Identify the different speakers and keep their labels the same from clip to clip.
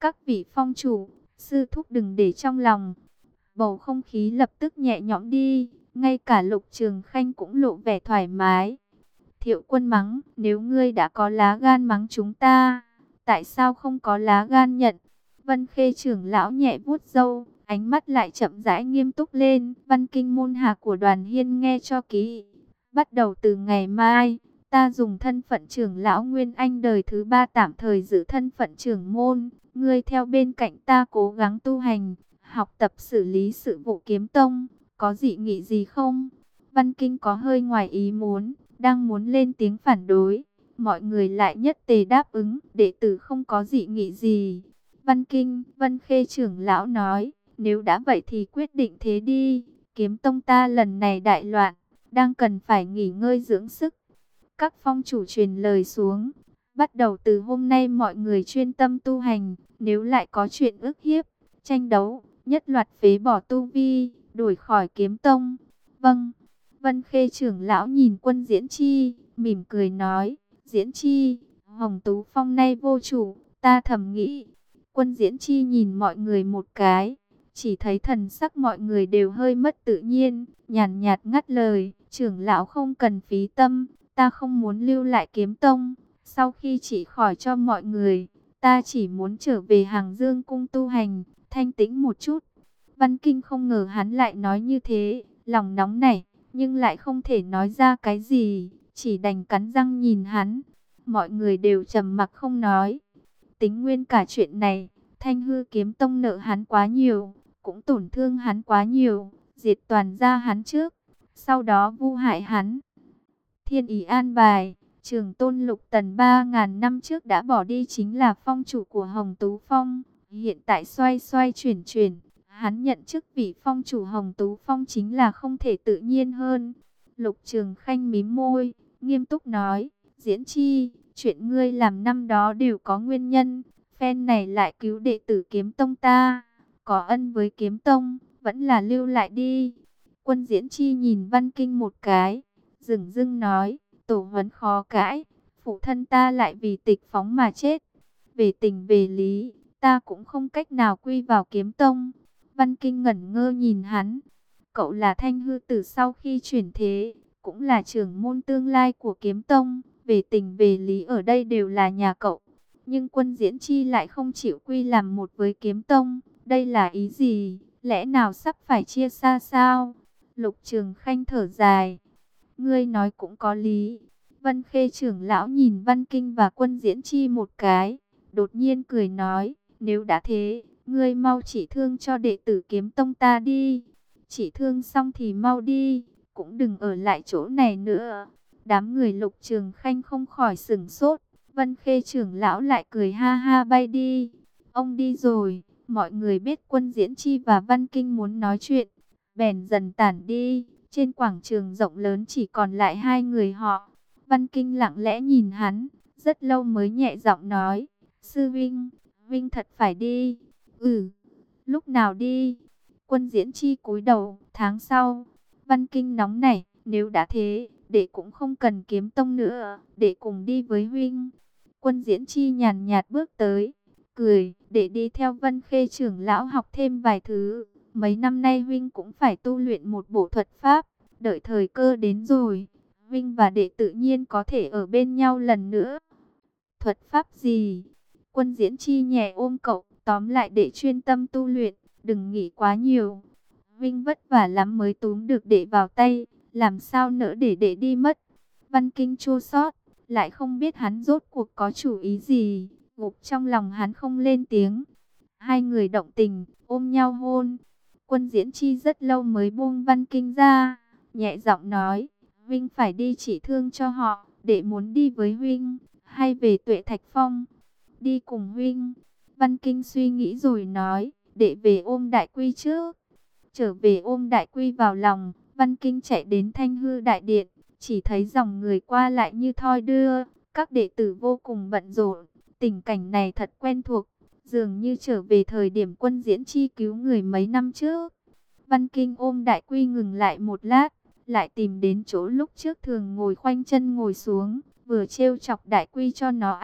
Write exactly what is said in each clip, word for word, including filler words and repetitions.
Speaker 1: Các vị phong chủ, sư thúc đừng để trong lòng. Bầu không khí lập tức nhẹ nhõm đi, ngay cả Lục Trường Khanh cũng lộ vẻ thoải mái. Thiệu Quân mắng, nếu ngươi đã có lá gan mắng chúng ta, tại sao không có lá gan nhận? Vân Khê trưởng lão nhẹ vuốt râu, ánh mắt lại chậm rãi nghiêm túc lên. Văn kinh môn hạ của Đoàn Hiên nghe cho kỹ. Bắt đầu từ ngày mai, ta dùng thân phận trưởng lão Nguyên Anh đời thứ ba tạm thời giữ thân phận trưởng môn. Ngươi theo bên cạnh ta cố gắng tu hành, học tập xử lý sự vụ kiếm tông. Có dị nghị gì không? Văn Kinh có hơi ngoài ý muốn, đang muốn lên tiếng phản đối. Mọi người lại nhất tề đáp ứng, đệ tử không có dị nghị gì. Văn Kinh, Vân Khê trưởng lão nói, nếu đã vậy thì quyết định thế đi. Kiếm tông ta lần này đại loạn, đang cần phải nghỉ ngơi dưỡng sức. Các phong chủ truyền lời xuống, bắt đầu từ hôm nay mọi người chuyên tâm tu hành. Nếu lại có chuyện ức hiếp, tranh đấu, nhất loạt phế bỏ tu vi, đuổi khỏi kiếm tông. Vâng. Vân Khê trưởng lão nhìn Quân Diễn Chi, mỉm cười nói, Diễn Chi, Hồng Tú Phong nay vô chủ, ta thầm nghĩ. Quân Diễn Chi nhìn mọi người một cái, chỉ thấy thần sắc mọi người đều hơi mất tự nhiên, nhàn nhạt ngắt lời, trưởng lão không cần phí tâm, ta không muốn lưu lại kiếm tông, sau khi chỉ khỏi cho mọi người, ta chỉ muốn trở về Hàng Dương cung tu hành, thanh tĩnh một chút. Văn Kinh không ngờ hắn lại nói như thế, lòng nóng nảy, nhưng lại không thể nói ra cái gì, chỉ đành cắn răng nhìn hắn. Mọi người đều trầm mặc không nói. Tính nguyên cả chuyện này, Thanh Hư kiếm tông nợ hắn quá nhiều, cũng tổn thương hắn quá nhiều, diệt toàn gia hắn trước, sau đó vu hại hắn. Thiên ý an bài, Trường Tôn Lục Tần ba ngàn năm trước đã bỏ đi chính là phong chủ của Hồng Tú Phong, hiện tại xoay xoay chuyển chuyển, hắn nhận chức vị phong chủ Hồng Tú Phong chính là không thể tự nhiên hơn. Lục Trường Khanh mím môi, nghiêm túc nói, Diễn Chi, chuyện ngươi làm năm đó đều có nguyên nhân, phen này lại cứu đệ tử kiếm tông ta, có ân với kiếm tông, vẫn là lưu lại đi. Quân Diễn Chi nhìn Văn Kinh một cái, dửng dưng nói, tổ huấn khó cãi, phụ thân ta lại vì tịch phóng mà chết. Về tình về lý, ta cũng không cách nào quy vào kiếm tông. Văn Kinh ngẩn ngơ nhìn hắn, cậu là Thanh Hư tử sau khi chuyển thế, cũng là trưởng môn tương lai của kiếm tông, về tình về lý ở đây đều là nhà cậu. Nhưng Quân Diễn Chi lại không chịu quy làm một với kiếm tông, đây là ý gì, lẽ nào sắp phải chia xa sao? Lục Trường Khanh thở dài, ngươi nói cũng có lý. Vân Khê trưởng lão nhìn Văn Kinh và Quân Diễn Chi một cái, đột nhiên cười nói, nếu đã thế, ngươi mau chỉ thương cho đệ tử kiếm tông ta đi. Chỉ thương xong thì mau đi, cũng đừng ở lại chỗ này nữa. Đám người Lục Trường Khanh không khỏi sửng sốt. Vân Khê trưởng lão lại cười ha ha bay đi. Ông đi rồi, mọi người biết Quân Diễn Chi và Văn Kinh muốn nói chuyện, bèn dần tản đi. Trên quảng trường rộng lớn chỉ còn lại hai người họ. Văn Kinh lặng lẽ nhìn hắn, rất lâu mới nhẹ giọng nói, sư Vinh, Vinh thật phải đi. Ừ, lúc nào đi? Quân Diễn Chi cúi đầu, tháng sau. Văn Kinh nóng nảy, nếu đã thế, đệ cũng không cần kiếm tông nữa, đệ cùng đi với huynh. Quân Diễn Chi nhàn nhạt bước tới, cười, đệ đi theo Vân Khê trưởng lão học thêm vài thứ. Mấy năm nay huynh cũng phải tu luyện một bộ thuật pháp, đợi thời cơ đến rồi, huynh và đệ tự nhiên có thể ở bên nhau lần nữa. Thuật pháp gì? Quân Diễn Chi nhẹ ôm cậu, tóm lại đệ chuyên tâm tu luyện, đừng nghĩ quá nhiều. Vinh vất vả lắm mới túm được đệ vào tay, làm sao nỡ để đệ đi mất. Văn Kinh chua xót, lại không biết hắn rốt cuộc có chủ ý gì, ngục trong lòng hắn không lên tiếng. Hai người động tình, ôm nhau hôn. Quân Diễn Chi rất lâu mới buông Văn Kinh ra, nhẹ giọng nói, Vinh phải đi chỉ thương cho họ, đệ muốn đi với huynh, hay về Tuệ Thạch Phong? Đi cùng huynh. Văn Kinh suy nghĩ rồi nói, đệ về ôm Đại Quy trước. Trở về ôm Đại Quy vào lòng, Văn Kinh chạy đến Thanh Hư Đại Điện, chỉ thấy dòng người qua lại như thoi đưa, các đệ tử vô cùng bận rộn, tình cảnh này thật quen thuộc, dường như trở về thời điểm Quân Diễn Chi cứu người mấy năm trước. Văn Kinh ôm Đại Quy ngừng lại một lát, lại tìm đến chỗ lúc trước thường ngồi khoanh chân ngồi xuống, vừa trêu chọc Đại Quy cho nó ăn,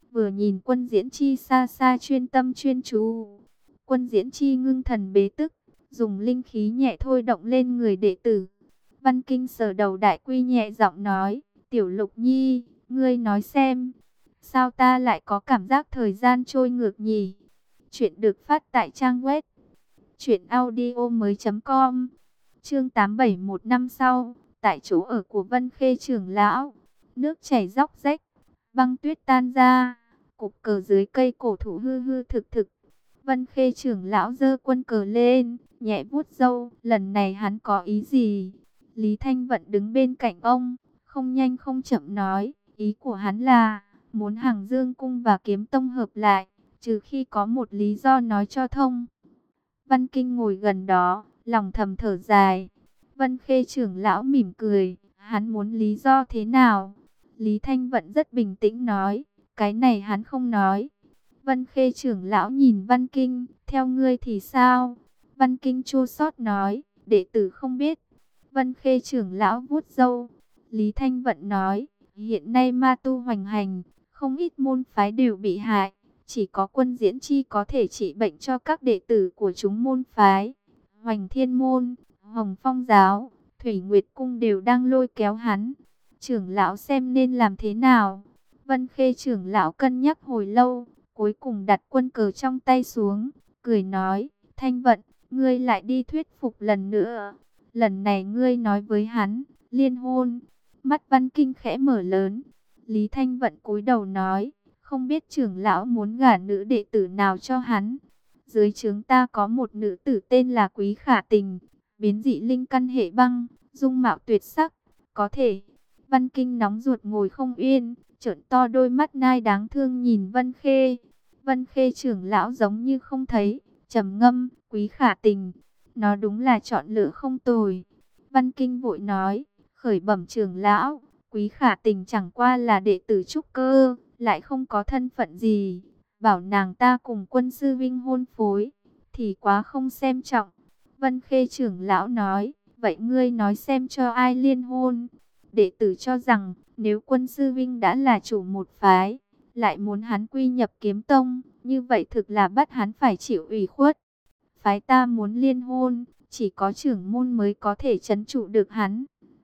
Speaker 1: vừa nhìn Quân Diễn Chi xa xa chuyên tâm chuyên chú. Quân Diễn Chi ngưng thần bế tức, dùng linh khí nhẹ thôi động lên người đệ tử. Văn Kinh sờ đầu đại quy nhẹ giọng nói, Tiểu Lục Nhi, ngươi nói xem, sao ta lại có cảm giác thời gian trôi ngược nhỉ? Chuyện được phát tại trang web truyện audio mới com. Chương tám bảy một năm sau, tại chỗ ở của Vân Khê trưởng lão, nước chảy róc rách, băng tuyết tan ra, cục cờ dưới cây cổ thụ hư hư thực thực. Vân Khê trưởng lão giơ quân cờ lên, nhẹ vuốt râu, lần này hắn có ý gì? Lý Thanh Vận đứng bên cạnh ông, không nhanh không chậm nói, ý của hắn là muốn Hằng Dương cung và Kiếm Tông hợp lại, trừ khi có một lý do nói cho thông. Văn Kinh ngồi gần đó, lòng thầm thở dài. Vân Khê trưởng lão mỉm cười, hắn muốn lý do thế nào? Lý Thanh Vận rất bình tĩnh nói, cái này hắn không nói. Vân Khê trưởng lão nhìn Văn Kinh, theo ngươi thì sao? Văn Kinh chua xót nói, đệ tử không biết. Vân Khê trưởng lão vuốt râu. Lý Thanh Vận nói, hiện nay ma tu hoành hành, không ít môn phái đều bị hại. Chỉ có Quân Diễn Chi có thể trị bệnh cho các đệ tử của chúng môn phái. Hoành Thiên Môn, Hồng Phong Giáo, Thủy Nguyệt Cung đều đang lôi kéo hắn. Trưởng lão xem nên làm thế nào? Vân Khê trưởng lão cân nhắc hồi lâu, cuối cùng đặt quân cờ trong tay xuống, cười nói, Thanh Vận, ngươi lại đi thuyết phục lần nữa. Lần này ngươi nói với hắn, liên hôn. Mắt Văn Kinh khẽ mở lớn. Lý Thanh Vận cúi đầu nói, không biết trưởng lão muốn gả nữ đệ tử nào cho hắn. Dưới trướng ta có một nữ tử tên là Quý Khả Tình, biến dị linh căn hệ băng, dung mạo tuyệt sắc, có thể. Văn Kinh nóng ruột ngồi không yên, trợn to đôi mắt nai đáng thương nhìn Vân Khê. Vân Khê trưởng lão giống như không thấy, trầm ngâm, Quý Khả Tình, nó đúng là chọn lựa không tồi. Văn Kinh vội nói, khởi bẩm trưởng lão, Quý Khả Tình chẳng qua là đệ tử trúc cơ, lại không có thân phận gì, bảo nàng ta cùng Quân sư vinh hôn phối, thì quá không xem trọng. Vân Khê trưởng lão nói, vậy ngươi nói xem cho ai liên hôn? Đệ tử cho rằng, nếu Quân sư vinh đã là chủ một phái, lại muốn hắn quy nhập Kiếm Tông, như vậy thực là bắt hắn phải chịu ủy khuất. Phái ta muốn liên hôn, chỉ có trưởng môn mới có thể trấn trụ được hắn.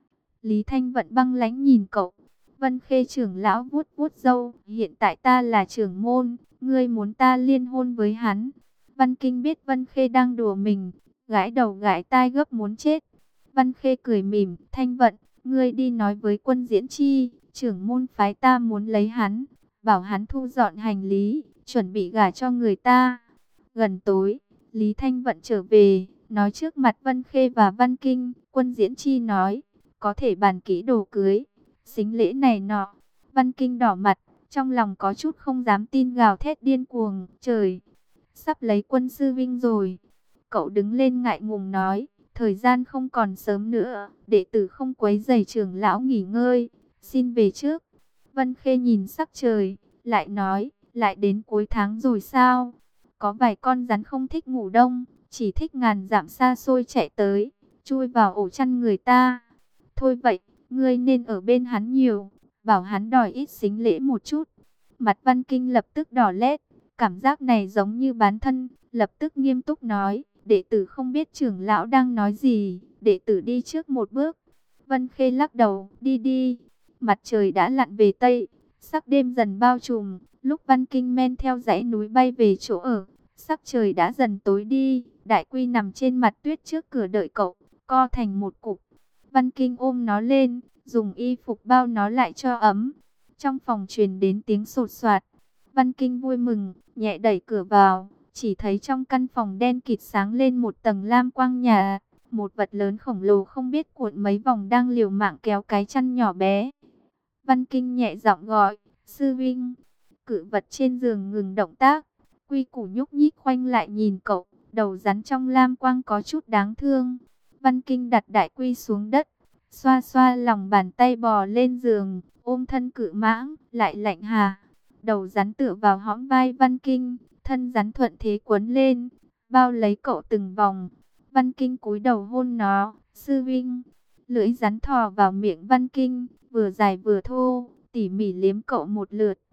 Speaker 1: Lý Thanh Vận băng lãnh nhìn cậu. Vân Khê trưởng lão vuốt vuốt râu, hiện tại ta là trưởng môn, ngươi muốn ta liên hôn với hắn. Văn Kinh biết Vân Khê đang đùa mình, gãi đầu gãi tai gấp muốn chết. Văn Khê cười mỉm, Thanh Vận, ngươi đi nói với Quân Diễn Chi, trưởng môn phái ta muốn lấy hắn, bảo hắn thu dọn hành lý, chuẩn bị gả cho người ta. Gần tối, Lý Thanh Vận trở về, nói trước mặt Vân Khê và Văn Kinh. Quân Diễn Chi nói, có thể bàn kỹ đồ cưới, sính lễ này nọ. Văn Kinh đỏ mặt, trong lòng có chút không dám tin, gào thét điên cuồng, trời, sắp lấy Quân sư vinh rồi. Cậu đứng lên ngại ngùng nói, thời gian không còn sớm nữa, đệ tử không quấy rầy trưởng lão nghỉ ngơi, xin về trước. Vân Khê nhìn sắc trời, lại nói, lại đến cuối tháng rồi sao? Có vài con rắn không thích ngủ đông, chỉ thích ngàn dặm xa xôi chạy tới, chui vào ổ chăn người ta. Thôi vậy, ngươi nên ở bên hắn nhiều, bảo hắn đòi ít sính lễ một chút. Mặt Văn Kinh lập tức đỏ lét, cảm giác này giống như bán thân, lập tức nghiêm túc nói, đệ tử không biết trưởng lão đang nói gì, đệ tử đi trước một bước. Vân Khê lắc đầu, đi đi. Mặt trời đã lặn về Tây, sắc đêm dần bao trùm, lúc Văn Kinh men theo dãy núi bay về chỗ ở, sắc trời đã dần tối đi. Đại Quy nằm trên mặt tuyết trước cửa đợi cậu, co thành một cục. Văn Kinh ôm nó lên, dùng y phục bao nó lại cho ấm. Trong phòng truyền đến tiếng sột soạt. Văn Kinh vui mừng, nhẹ đẩy cửa vào, chỉ thấy trong căn phòng đen kịt sáng lên một tầng lam quang nhà. Một vật lớn khổng lồ không biết cuộn mấy vòng đang liều mạng kéo cái chăn nhỏ bé. Văn Kinh nhẹ giọng gọi, sư vinh. Cự vật trên giường ngừng động tác, Quy Củ nhúc nhích khoanh lại nhìn cậu, đầu rắn trong lam quang có chút đáng thương. Văn Kinh đặt Đại Quy xuống đất, xoa xoa lòng bàn tay bò lên giường, ôm thân cự mãng, lại lạnh hà. Đầu rắn tựa vào hõm vai Văn Kinh, thân rắn thuận thế quấn lên, bao lấy cậu từng vòng. Văn Kinh cúi đầu hôn nó, sư vinh. Lưỡi rắn thò vào miệng Văn Kinh, vừa dài vừa thô, tỉ mỉ liếm cậu một lượt.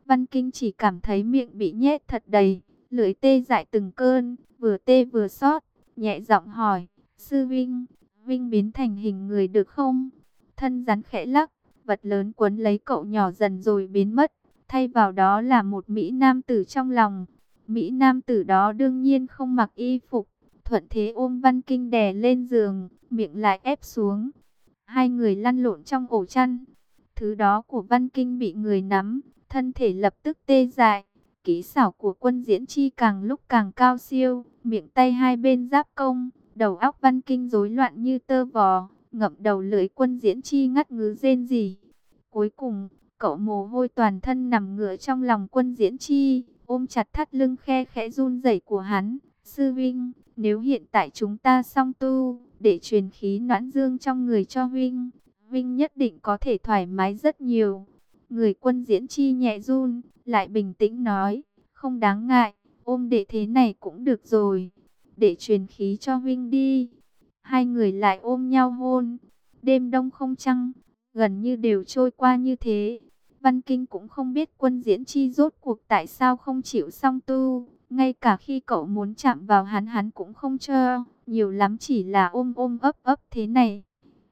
Speaker 1: Văn Kinh chỉ cảm thấy miệng bị nhét thật đầy, lưỡi tê dại từng cơn, vừa tê vừa xót, nhẹ giọng hỏi, sư vinh, vinh biến thành hình người được không? Thân rắn khẽ lắc, vật lớn quấn lấy cậu nhỏ dần rồi biến mất, thay vào đó là một Mỹ nam tử trong lòng. Mỹ nam tử đó đương nhiên không mặc y phục, thuận thế ôm Văn Kinh đè lên giường, miệng lại ép xuống. Hai người lăn lộn trong ổ chăn. Thứ đó của Văn Kinh bị người nắm, thân thể lập tức tê dại. Kỹ xảo của Quân Diễn Chi càng lúc càng cao siêu, miệng tay hai bên giáp công, đầu óc Văn Kinh rối loạn như tơ vò, ngậm đầu lưỡi Quân Diễn Chi ngắt ngứ rên rỉ. Cuối cùng, cậu mồ hôi toàn thân nằm ngửa trong lòng Quân Diễn Chi, ôm chặt thắt lưng khe khẽ run rẩy của hắn. Sư Vinh, nếu hiện tại chúng ta song tu, để truyền khí noãn dương trong người cho Vinh, Vinh nhất định có thể thoải mái rất nhiều. Người Quân Diễn Chi nhẹ run, lại bình tĩnh nói, không đáng ngại, ôm đệ thế này cũng được rồi, để truyền khí cho Vinh đi. Hai người lại ôm nhau hôn. Đêm đông không trăng, gần như đều trôi qua như thế. Văn Kinh cũng không biết Quân Diễn Chi rốt cuộc tại sao không chịu song tu. Ngay cả khi cậu muốn chạm vào hắn, hắn cũng không cho, nhiều lắm chỉ là ôm ôm ấp ấp thế này.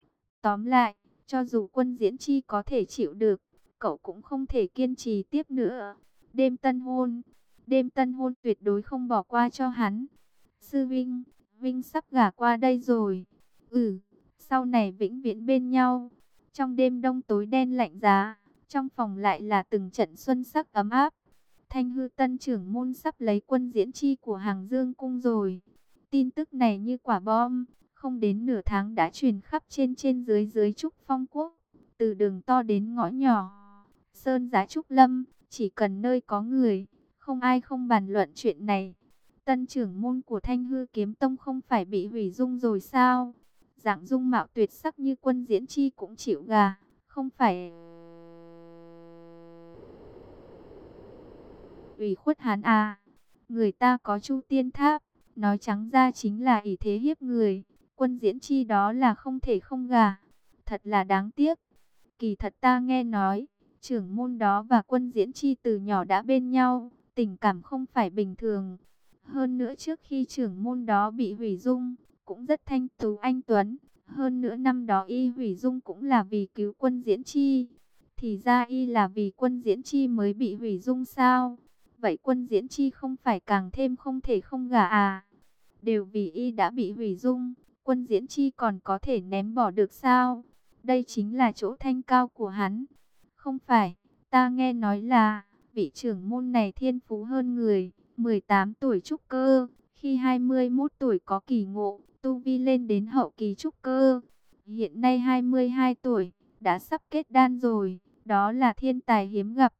Speaker 1: Tóm lại, cho dù Quân Diễn Chi có thể chịu được, cậu cũng không thể kiên trì tiếp nữa. Đêm tân hôn, đêm tân hôn tuyệt đối không bỏ qua cho hắn. Sư Vinh, Vinh sắp gả qua đây rồi. Ừ, sau này vĩnh viễn bên nhau. Trong đêm đông tối đen lạnh giá, trong phòng lại là từng trận xuân sắc ấm áp. Thanh hư tân trưởng môn sắp lấy Quân Diễn Chi của Hàng Dương Cung rồi. Tin tức này như quả bom, không đến nửa tháng đã truyền khắp trên trên dưới dưới Trúc Phong Quốc. Từ đường to đến ngõ nhỏ, sơn giá Trúc Lâm, chỉ cần nơi có người, không ai không bàn luận chuyện này. Tân trưởng môn của Thanh hư kiếm tông không phải bị hủy dung rồi sao? Dạng dung mạo tuyệt sắc như Quân Diễn Chi cũng chịu gà, không phải ủy khuất hắn à? Người ta có Chu Tiên Tháp, nói trắng ra chính là ỷ thế hiếp người. Quân Diễn Chi đó là không thể không gà. Thật là đáng tiếc. Kỳ thật ta nghe nói, trưởng môn đó và Quân Diễn Chi từ nhỏ đã bên nhau, tình cảm không phải bình thường. Hơn nữa trước khi trưởng môn đó bị hủy dung, cũng rất thanh tú anh tuấn. Hơn nữa năm đó y hủy dung cũng là vì cứu Quân Diễn Chi. Thì ra y là vì Quân Diễn Chi mới bị hủy dung sao? Vậy Quân Diễn Chi không phải càng thêm không thể không gả à? Đều vì y đã bị hủy dung, Quân Diễn Chi còn có thể ném bỏ được sao? Đây chính là chỗ thanh cao của hắn. Không phải, ta nghe nói là vị trưởng môn này thiên phú hơn người, mười tám tuổi trúc cơ, khi hai mươi mốt tuổi có kỳ ngộ, tu vi lên đến hậu kỳ trúc cơ. Hiện nay hai mươi hai tuổi, đã sắp kết đan rồi, đó là thiên tài hiếm gặp.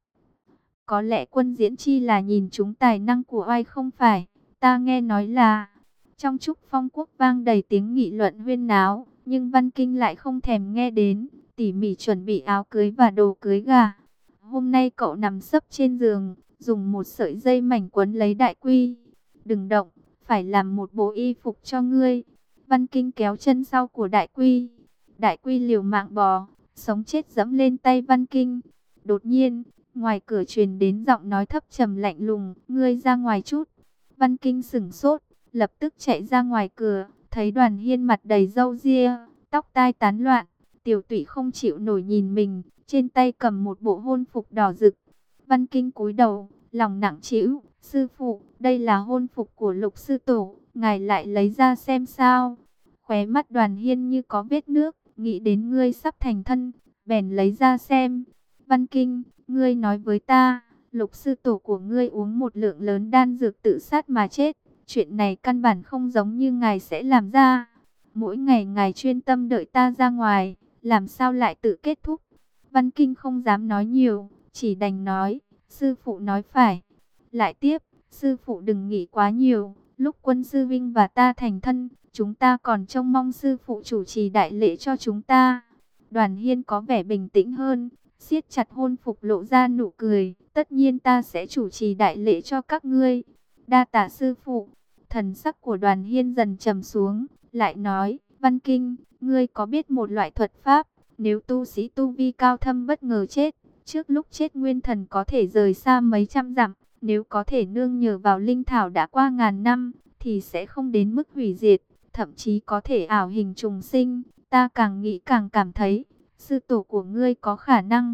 Speaker 1: Có lẽ Quân Diễn Chi là nhìn trúng tài năng của oai không phải, ta nghe nói là... Trong Trúc Phong Quốc vang đầy tiếng nghị luận huyên náo, nhưng Văn Kinh lại không thèm nghe đến, tỉ mỉ chuẩn bị áo cưới và đồ cưới gà. Hôm nay cậu nằm sấp trên giường, dùng một sợi dây mảnh quấn lấy Đại Quy. Đừng động, phải làm một bộ y phục cho ngươi. Văn Kinh kéo chân sau của Đại Quy. Đại Quy liều mạng bò, sống chết dẫm lên tay Văn Kinh. Đột nhiên, ngoài cửa truyền đến giọng nói thấp trầm lạnh lùng, ngươi ra ngoài chút. Văn Kinh sửng sốt, lập tức chạy ra ngoài cửa, thấy Đoàn Hiên mặt đầy râu ria, tóc tai tán loạn, tiểu tụy không chịu nổi nhìn mình, trên tay cầm một bộ hôn phục đỏ rực. Văn Kinh cúi đầu, lòng nặng trĩu, sư phụ, đây là hôn phục của Lục sư tổ, ngài lại lấy ra xem sao? Khóe mắt Đoàn Hiên như có vết nước, nghĩ đến ngươi sắp thành thân, bèn lấy ra xem. Văn Kinh, ngươi nói với ta, Lục sư tổ của ngươi uống một lượng lớn đan dược tự sát mà chết. Chuyện này căn bản không giống như ngài sẽ làm ra. Mỗi ngày ngài chuyên tâm đợi ta ra ngoài, làm sao lại tự kết thúc? Văn Kinh không dám nói nhiều, chỉ đành nói, sư phụ nói phải. Lại tiếp, sư phụ đừng nghĩ quá nhiều, lúc Quân sư Vinh và ta thành thân, chúng ta còn trông mong sư phụ chủ trì đại lễ cho chúng ta. Đoàn Hiên có vẻ bình tĩnh hơn, siết chặt hôn phục lộ ra nụ cười, tất nhiên ta sẽ chủ trì đại lễ cho các ngươi. Đa tạ sư phụ. Thần sắc của Đoàn Hiên dần trầm xuống, lại nói, Văn Kinh, ngươi có biết một loại thuật pháp, nếu tu sĩ tu vi cao thâm bất ngờ chết, Trước lúc chết nguyên thần có thể rời xa mấy trăm dặm, nếu có thể nương nhờ vào linh thảo đã qua ngàn năm, thì sẽ không đến mức hủy diệt, thậm chí có thể ảo hình trùng sinh. Ta càng nghĩ càng cảm thấy, sư tổ của ngươi có khả năng.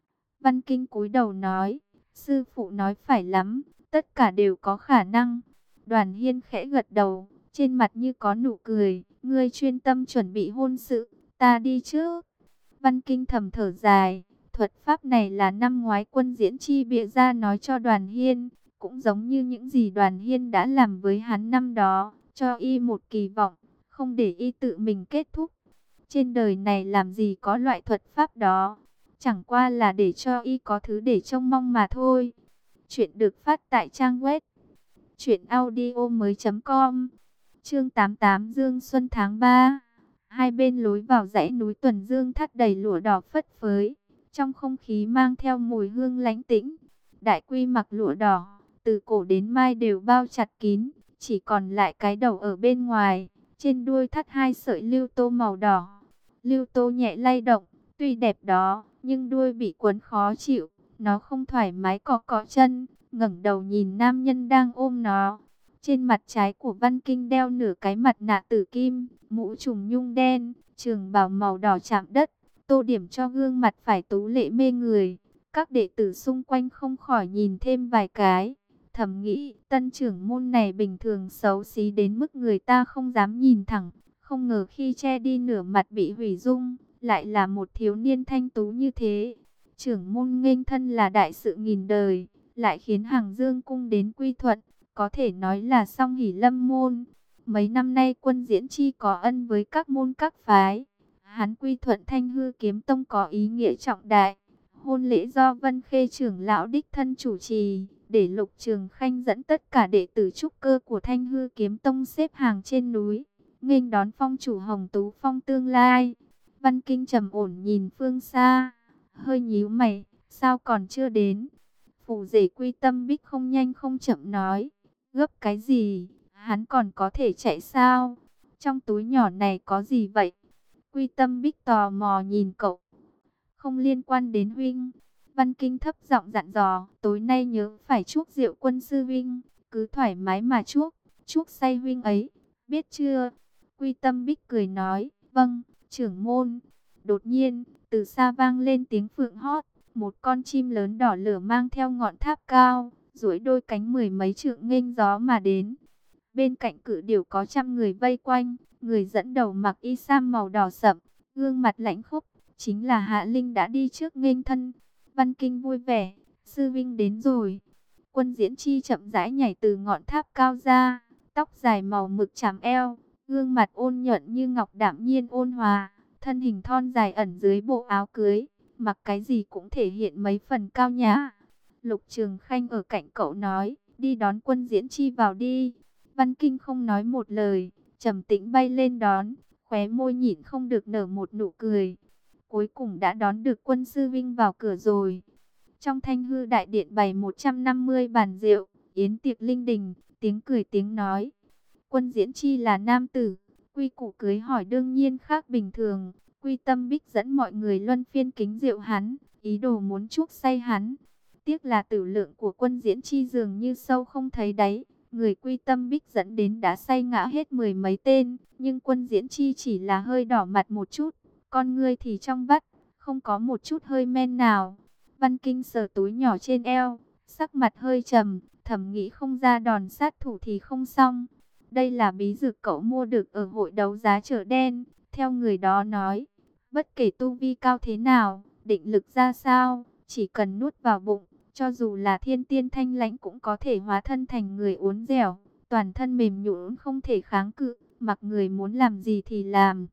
Speaker 1: Văn Kinh cúi đầu nói, sư phụ nói phải lắm, tất cả đều có khả năng. Đoàn Hiên khẽ gật đầu, trên mặt như có nụ cười, ngươi chuyên tâm chuẩn bị hôn sự, ta đi trước. Văn Kinh thầm thở dài, thuật pháp này là năm ngoái Quân Diễn Chi bịa ra nói cho Đoàn Hiên, cũng giống như những gì Đoàn Hiên đã làm với hắn năm đó, cho y một kỳ vọng, không để y tự mình kết thúc. Trên đời này làm gì có loại thuật pháp đó, chẳng qua là để cho y có thứ để trông mong mà thôi. Chuyện được phát tại trang web truyện audio mới.com. Chương tám mươi tám Dương Xuân tháng ba. Hai bên lối vào dãy núi Tuần Dương thắt đầy lụa đỏ phất phới, trong không khí mang theo mùi hương lãnh tĩnh. Đại Quy mặc lụa đỏ, từ cổ đến mai đều bao chặt kín, chỉ còn lại cái đầu ở bên ngoài, trên đuôi thắt hai sợi lưu tô màu đỏ. Lưu tô nhẹ lay động, tuy đẹp đó, nhưng đuôi bị quấn khó chịu, nó không thoải mái cọ cọ chân, ngẩng đầu nhìn nam nhân đang ôm nó. Trên mặt trái của Văn Kinh đeo nửa cái mặt nạ tử kim, mũ trùm nhung đen, trường bào màu đỏ chạm đất, tô điểm cho gương mặt phải tú lệ mê người. Các đệ tử xung quanh không khỏi nhìn thêm vài cái, thầm nghĩ tân trưởng môn này bình thường xấu xí đến mức người ta không dám nhìn thẳng. Không ngờ khi che đi nửa mặt bị hủy dung, lại là một thiếu niên thanh tú như thế. Trưởng môn nghênh thân là đại sự nghìn đời, lại khiến Hàng Dương cung đến quy thuận, có thể nói là song hỷ lâm môn. Mấy năm nay Quân Diễn Chi có ân với các môn các phái, hắn quy thuận Thanh Hư Kiếm Tông có ý nghĩa trọng đại. Hôn lễ do Vân Khê trưởng lão đích thân chủ trì, để Lục Trường Khanh dẫn tất cả đệ tử trúc cơ của Thanh Hư Kiếm Tông xếp hàng trên núi, nghênh đón phong chủ Hồng Tú Phong tương lai. Văn Kinh trầm ổn nhìn phương xa, hơi nhíu mày, sao còn chưa đến? Phù rể Quy Tâm Bích không nhanh không chậm nói, gấp cái gì, hắn còn có thể chạy sao? Trong túi nhỏ này có gì vậy? Quy Tâm Bích tò mò nhìn cậu. Không liên quan đến huynh. Văn Kinh thấp giọng dặn dò, tối nay nhớ phải chuốc rượu Quân sư huynh, cứ thoải mái mà chuốc, chuốc say huynh ấy, biết chưa? Quy Tâm Bích cười nói, vâng, trưởng môn. Đột nhiên, từ xa vang lên tiếng phượng hót, một con chim lớn đỏ lửa mang theo ngọn tháp cao, duỗi đôi cánh mười mấy trượng nghênh gió mà đến. Bên cạnh cự điểu có trăm người vây quanh, người dẫn đầu mặc y sam màu đỏ sậm, gương mặt lãnh khốc, chính là Hạ Linh đã đi trước nghênh thân. Văn Kinh vui vẻ, sư vinh đến rồi. Quân Diễn Chi chậm rãi nhảy từ ngọn tháp cao ra, tóc dài màu mực chạm eo, gương mặt ôn nhuận như ngọc đạm nhiên ôn hòa, thân hình thon dài ẩn dưới bộ áo cưới, mặc cái gì cũng thể hiện mấy phần cao nhã. Lục Trường Khanh ở cạnh cậu nói, đi đón Quân Diễn Chi vào đi. Văn Kinh không nói một lời, trầm tĩnh bay lên đón, khóe môi nhịn không được nở một nụ cười. Cuối cùng đã đón được Quân sư vinh vào cửa rồi. Trong Thanh Hư đại điện bày một trăm năm mươi bàn rượu, yến tiệc linh đình, tiếng cười tiếng nói. Quân Diễn Chi là nam tử, quy củ cưới hỏi đương nhiên khác bình thường. Quy Tâm Bích dẫn mọi người luân phiên kính rượu hắn, ý đồ muốn chuốc say hắn. Tiếc là tử lượng của Quân Diễn Chi dường như sâu không thấy đáy, người Quy Tâm Bích dẫn đến đã say ngã hết mười mấy tên, nhưng Quân Diễn Chi chỉ là hơi đỏ mặt một chút, con ngươi thì trong vắt, không có một chút hơi men nào. Văn Kinh sờ túi nhỏ trên eo, sắc mặt hơi trầm, thầm nghĩ không ra đòn sát thủ thì không xong. Đây là bí dược cậu mua được ở hội đấu giá chợ đen, theo người đó nói, bất kể tu vi cao thế nào, định lực ra sao, chỉ cần nuốt vào bụng, cho dù là thiên tiên thanh lãnh cũng có thể hóa thân thành người uốn dẻo, toàn thân mềm nhũn không thể kháng cự, mặc người muốn làm gì thì làm.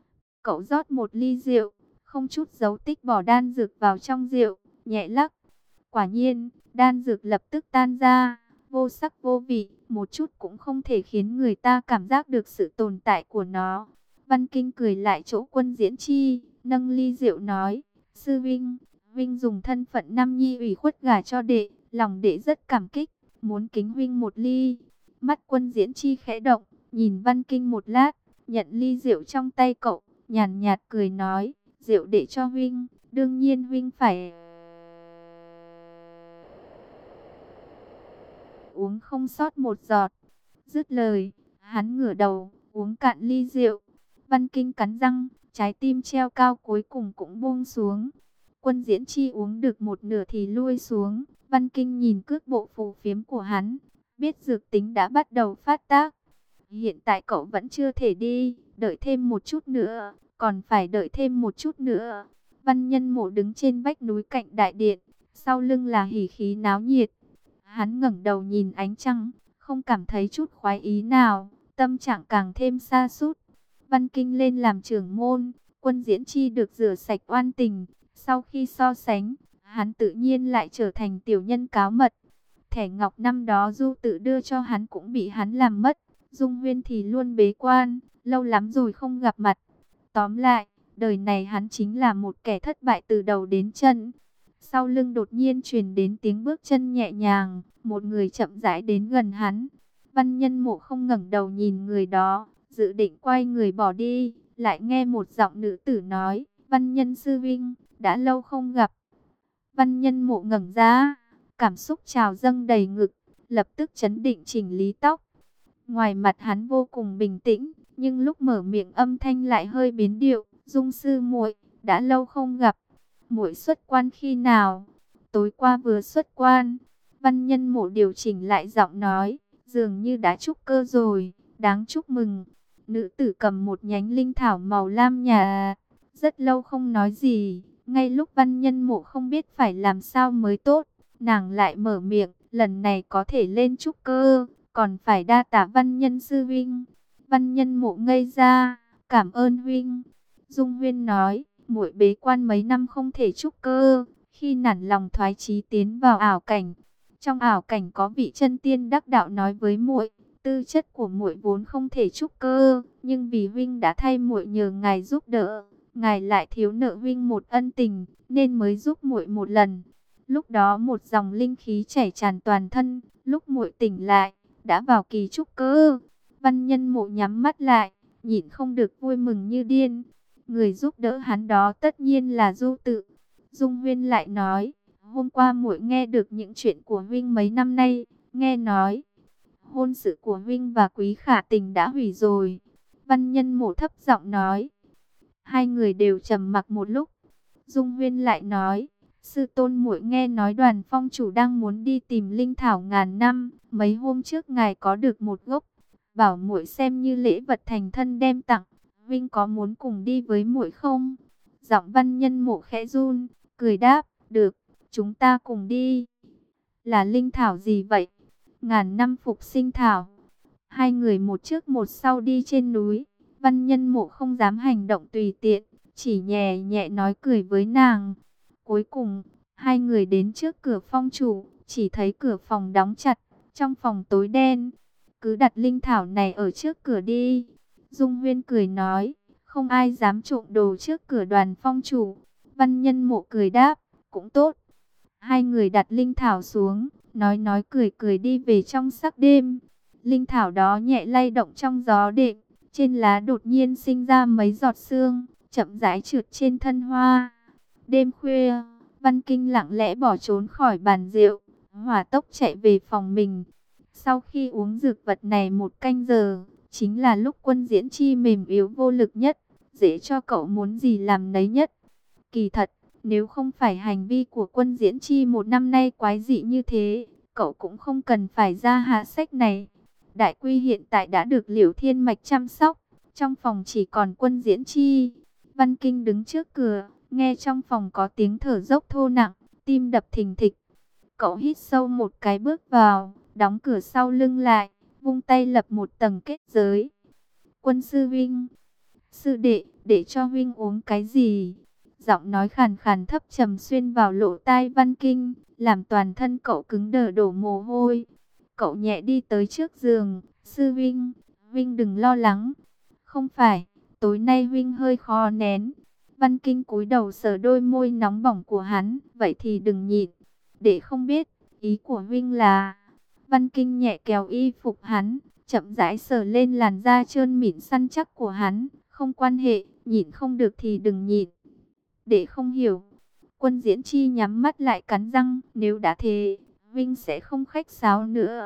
Speaker 1: Cậu rót một ly rượu, không chút dấu tích bỏ đan dược vào trong rượu, nhẹ lắc. Quả nhiên, đan dược lập tức tan ra, vô sắc vô vị, một chút cũng không thể khiến người ta cảm giác được sự tồn tại của nó. Văn Kinh cười lại chỗ Quân Diễn Chi, nâng ly rượu nói, sư vinh, vinh dùng thân phận nam nhi ủy khuất gả cho đệ, lòng đệ rất cảm kích, muốn kính vinh một ly. Mắt Quân Diễn Chi khẽ động, nhìn Văn Kinh một lát, nhận ly rượu trong tay cậu, nhàn nhạt cười nói, rượu đệ cho huynh, đương nhiên huynh phải. uống không sót một giọt. Dứt lời, hắn ngửa đầu, uống cạn ly rượu. Văn Kinh cắn răng, trái tim treo cao cuối cùng cũng buông xuống. Quân Diễn Chi uống được một nửa thì lui xuống. Văn Kinh nhìn cước bộ phù phiếm của hắn, biết dược tính đã bắt đầu phát tác. Hiện tại cậu vẫn chưa thể đi, đợi thêm một chút nữa, còn phải đợi thêm một chút nữa. Văn Nhân Mộ đứng trên vách núi cạnh đại điện, sau lưng là hỉ khí náo nhiệt. Hắn ngẩng đầu nhìn ánh trăng, không cảm thấy chút khoái ý nào, tâm trạng càng thêm sa sút. Văn Kinh lên làm trưởng môn, Quân Diễn Chi được rửa sạch oan tình. Sau khi so sánh, hắn tự nhiên lại trở thành tiểu nhân cáo mật. Thẻ ngọc năm đó Du tự đưa cho hắn cũng bị hắn làm mất. Dung Huyên thì luôn bế quan, lâu lắm rồi không gặp mặt. Tóm lại, đời này hắn chính là một kẻ thất bại từ đầu đến chân. Sau lưng đột nhiên truyền đến tiếng bước chân nhẹ nhàng, một người chậm rãi đến gần hắn. Văn Nhân Mộ không ngẩng đầu nhìn người đó, dự định quay người bỏ đi, lại nghe một giọng nữ tử nói: Văn Nhân sư vinh, đã lâu không gặp. Văn Nhân Mộ ngẩng ra, cảm xúc trào dâng đầy ngực, lập tức trấn định chỉnh lý tóc. Ngoài mặt hắn vô cùng bình tĩnh, nhưng lúc mở miệng âm thanh lại hơi biến điệu. Dung sư muội, đã lâu không gặp. Muội xuất quan khi nào? Tối qua vừa xuất quan. Văn Nhân Mộ điều chỉnh lại giọng nói, dường như đã trúc cơ rồi, đáng chúc mừng. Nữ tử cầm một nhánh linh thảo màu lam nhạt, rất lâu không nói gì. Ngay lúc Văn Nhân Mộ không biết phải làm sao mới tốt, nàng lại mở miệng, lần này có thể lên trúc cơ, còn phải đa tạ Văn Nhân sư huynh. Văn Nhân Mộ ngây ra, cảm ơn huynh. Dung Huyên nói, muội bế quan mấy năm không thể trúc cơ, khi nản lòng thoái chí tiến vào ảo cảnh. Trong ảo cảnh có vị chân tiên đắc đạo nói với muội, tư chất của muội vốn không thể trúc cơ, nhưng vì huynh đã thay muội nhờ ngài giúp đỡ, ngài lại thiếu nợ huynh một ân tình, nên mới giúp muội một lần. Lúc đó một dòng linh khí chảy tràn toàn thân, lúc muội tỉnh lại, đã vào kỳ trúc cơ. Văn Nhân Mộ nhắm mắt lại, nhịn không được vui mừng như điên. Người giúp đỡ hắn đó tất nhiên là Du Tự. Dung Huyên lại nói, hôm qua muội nghe được những chuyện của huynh mấy năm nay, nghe nói hôn sự của huynh và Quý Khả Tình đã hủy rồi. Văn Nhân Mộ thấp giọng nói. Hai người đều trầm mặc một lúc. Dung Huyên lại nói, sư tôn muội nghe nói Đoàn Phong chủ đang muốn đi tìm linh thảo ngàn năm, mấy hôm trước ngài có được một gốc, bảo muội xem như lễ vật thành thân đem tặng. Vinh có muốn cùng đi với muội không? Giọng Văn Nhân Mộ khẽ run, cười đáp, được, chúng ta cùng đi. Là linh thảo gì vậy? Ngàn năm phục sinh thảo. Hai người một trước một sau đi trên núi. Văn Nhân Mộ không dám hành động tùy tiện, chỉ nhẹ nhẹ nói cười với nàng. Cuối cùng, hai người đến trước cửa phong chủ, chỉ thấy cửa phòng đóng chặt, trong phòng tối đen. Cứ đặt linh thảo này ở trước cửa đi. Dung Huyên cười nói, không ai dám trộm đồ trước cửa Đoàn Phong chủ. Văn Nhân Mộ cười đáp, cũng tốt. Hai người đặt linh thảo xuống, nói nói cười cười đi về trong sắc đêm. Linh thảo đó nhẹ lay động trong gió đêm, trên lá đột nhiên sinh ra mấy giọt sương, chậm rãi trượt trên thân hoa. Đêm khuya, Văn Kinh lặng lẽ bỏ trốn khỏi bàn rượu, hỏa tốc chạy về phòng mình. Sau khi uống dược vật này một canh giờ, chính là lúc Quân Diễn Chi mềm yếu vô lực nhất, dễ cho cậu muốn gì làm nấy nhất. Kỳ thật, nếu không phải hành vi của Quân Diễn Chi một năm nay quái dị như thế, cậu cũng không cần phải ra hạ sách này. Đại Quy hiện tại đã được Liễu Thiên Mạch chăm sóc, trong phòng chỉ còn Quân Diễn Chi. Văn Kinh đứng trước cửa, nghe trong phòng có tiếng thở dốc thô nặng, tim đập thình thịch. Cậu hít sâu một cái bước vào, đóng cửa sau lưng lại, vung tay lập một tầng kết giới. Quân sư Vinh, sư đệ, để cho Vinh uống cái gì? Giọng nói khàn khàn thấp trầm xuyên vào lỗ tai Văn Kinh, làm toàn thân cậu cứng đờ đổ mồ hôi. Cậu nhẹ đi tới trước giường, sư Vinh, Vinh đừng lo lắng. Không phải, tối nay Vinh hơi khó nén. Văn Kinh cúi đầu sờ đôi môi nóng bỏng của hắn, vậy thì đừng nhịn. Để không biết, ý của Vinh là... Văn Kinh nhẹ kéo y phục hắn, chậm rãi sờ lên làn da trơn mịn săn chắc của hắn. Không quan hệ, nhịn không được thì đừng nhịn. Để không hiểu. Quân Diễn Chi nhắm mắt lại cắn răng, nếu đã thế, Vinh sẽ không khách sáo nữa.